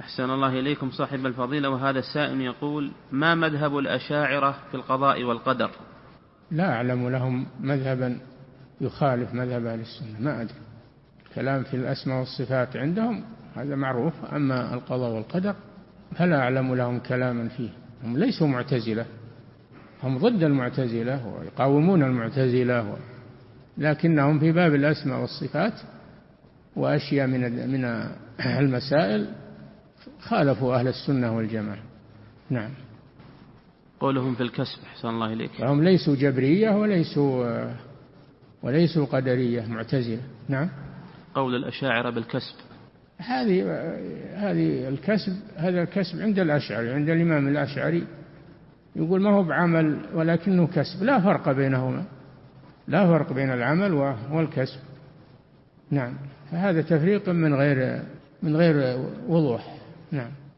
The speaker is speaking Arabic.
أحسن الله إليكم صاحب الفضيلة. وهذا السائل يقول: ما مذهب الأشاعرة في القضاء والقدر؟ لا أعلم لهم مذهبا يخالف مذهب أهل السنة، ما أدري. كلام في الأسماء والصفات عندهم هذا معروف، أما القضاء والقدر فلا أعلم لهم كلاما فيه. هم ليسوا معتزلة، هم ضد المعتزلة ويقاومون المعتزلة، لكنهم في باب الأسماء والصفات وأشياء من المسائل خالفوا أهل السنة والجماعة. نعم. قولهم في الكسب أحسن الله إليك، هم ليسوا جبرية وليسوا قدرية معتزلة. نعم. قول الأشاعرة بالكسب، هذه الكسب، هذا الكسب عند الأشعري، عند الإمام الأشعري يقول ما هو بعمل ولكنه كسب، لا فرق بينهما، لا فرق بين العمل والكسب. نعم. فهذا تفريق من غير وضوح. نعم.